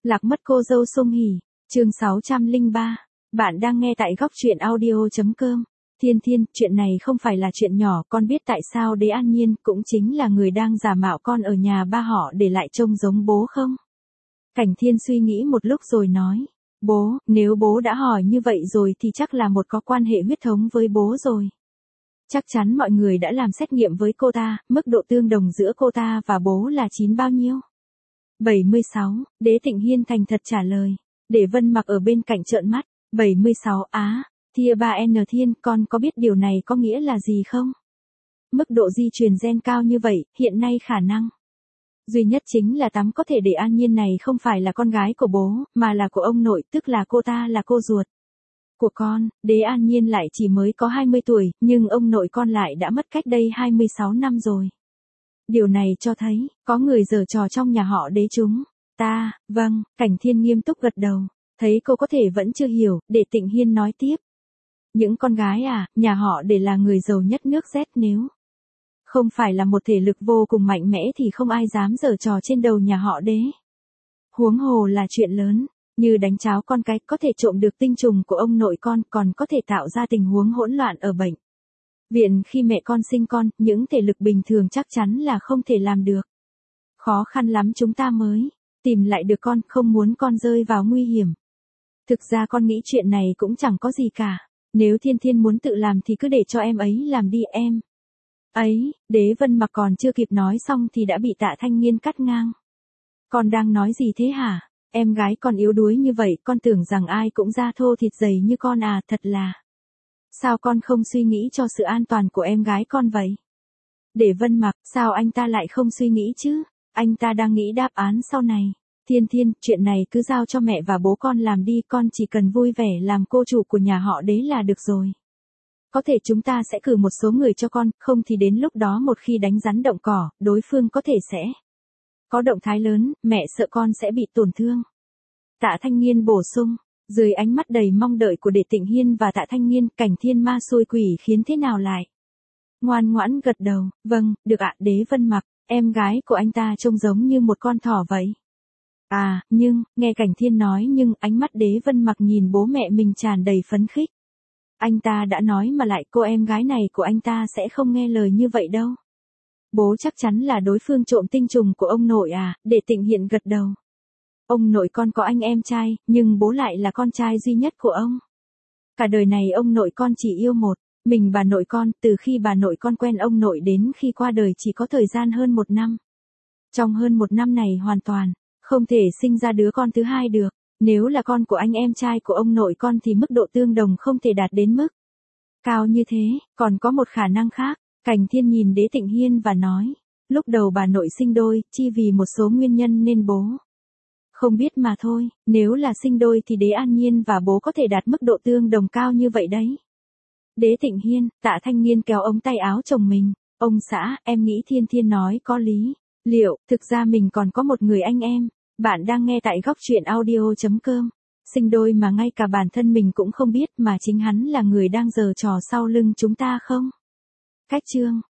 Lạc mất cô dâu Song Hỷ, chương 603. Bạn đang nghe tại góc truyện audio.com. Thiên Thiên, chuyện này không phải là chuyện nhỏ, con biết tại sao Đế An Nhiên cũng chính là người đang giả mạo con ở nhà ba họ để lại trông giống bố không? Cảnh Thiên suy nghĩ một lúc rồi nói, bố, nếu bố đã hỏi như vậy rồi thì chắc là một có quan hệ huyết thống với bố rồi. Chắc chắn mọi người đã làm xét nghiệm với cô ta, mức độ tương đồng giữa cô ta và bố là 9 bao nhiêu? 76, Đế Tịnh Hiên thành thật trả lời. Để Vân Mặc ở bên cạnh trợn mắt, 76 á, thia 3N Thiên, con có biết điều này có nghĩa là gì không? Mức độ di truyền gen cao như vậy, hiện nay khả năng duy nhất chính là có thể để An Nhiên này không phải là con gái của bố, mà là của ông nội, tức là cô ta là cô ruột của con. Đế An Nhiên lại chỉ mới có 20 tuổi, nhưng ông nội con lại đã mất cách đây 26 năm rồi. Điều này cho thấy, có người giở trò trong nhà họ Đế chúng ta. Vâng, Cảnh Thiên nghiêm túc gật đầu. Thấy cô có thể vẫn chưa hiểu, để Tịnh Hiên nói tiếp. Những con gái nhà họ Đế là người giàu nhất nước Z, nếu không phải là một thể lực vô cùng mạnh mẽ thì không ai dám giở trò trên đầu nhà họ Đế. Huống hồ là chuyện lớn, như đánh cháo con cái, có thể trộm được tinh trùng của ông nội con, còn có thể tạo ra tình huống hỗn loạn ở bệnh viện khi mẹ con sinh con, những thể lực bình thường chắc chắn là không thể làm được. Khó khăn lắm chúng ta mới tìm lại được con, không muốn con rơi vào nguy hiểm. Thực ra con nghĩ chuyện này cũng chẳng có gì cả. Nếu Thiên Thiên muốn tự làm thì cứ để cho em ấy làm đi em. Ấy, Đế Vân Mặc còn chưa kịp nói xong thì đã bị Tạ Thanh Nghiên cắt ngang. Con đang nói gì thế hả? Em gái con yếu đuối như vậy, con tưởng rằng ai cũng da thô thịt dày như con thật là. Sao con không suy nghĩ cho sự an toàn của em gái con vậy? Để Vân Mặc, sao anh ta lại không suy nghĩ chứ? Anh ta đang nghĩ đáp án sau này. Thiên Thiên, chuyện này cứ giao cho mẹ và bố con làm đi, con chỉ cần vui vẻ làm cô chủ của nhà họ Đế là được rồi. Có thể chúng ta sẽ cử một số người cho con, không thì đến lúc đó một khi đánh rắn động cỏ, đối phương có thể sẽ có động thái lớn, mẹ sợ con sẽ bị tổn thương. Tạ Thanh Nghiên bổ sung. Dưới ánh mắt đầy mong đợi của Đệ Tịnh Hiên và Tạ Thanh Nghiên, Cảnh Thiên ma xui quỷ khiến thế nào lại ngoan ngoãn gật đầu. Vâng, được ạ. Đế Vân Mặc, em gái của anh ta trông giống như một con thỏ vậy. Nhưng, nghe Cảnh Thiên nói nhưng ánh mắt Đế Vân Mặc nhìn bố mẹ mình tràn đầy phấn khích. Anh ta đã nói mà lại cô em gái này của anh ta sẽ không nghe lời như vậy đâu. Bố chắc chắn là đối phương trộm tinh trùng của ông nội Đệ Tịnh Hiên gật đầu. Ông nội con có anh em trai, nhưng bố lại là con trai duy nhất của ông. Cả đời này ông nội con chỉ yêu một mình bà nội con, từ khi bà nội con quen ông nội đến khi qua đời chỉ có thời gian hơn 1 năm. Trong hơn 1 năm này hoàn toàn không thể sinh ra đứa con thứ hai được. Nếu là con của anh em trai của ông nội con thì mức độ tương đồng không thể đạt đến mức cao như thế. Còn có một khả năng khác. Cảnh Thiên nhìn Đế Tịnh Hiên và nói, lúc đầu bà nội sinh đôi, chỉ vì một số nguyên nhân nên bố không biết mà thôi. Nếu là sinh đôi thì Đế An Nhiên và bố có thể đạt mức độ tương đồng cao như vậy đấy. Đế Tịnh Hiên, Tạ Thanh Nghiên kéo ống tay áo chồng mình. Ông xã, em nghĩ Thiên Thiên nói có lý. Liệu, thực ra mình còn có một người anh em. Bạn đang nghe tại góc truyện audio.com. Sinh đôi mà ngay cả bản thân mình cũng không biết mà chính hắn là người đang giở trò sau lưng chúng ta không? Cách chương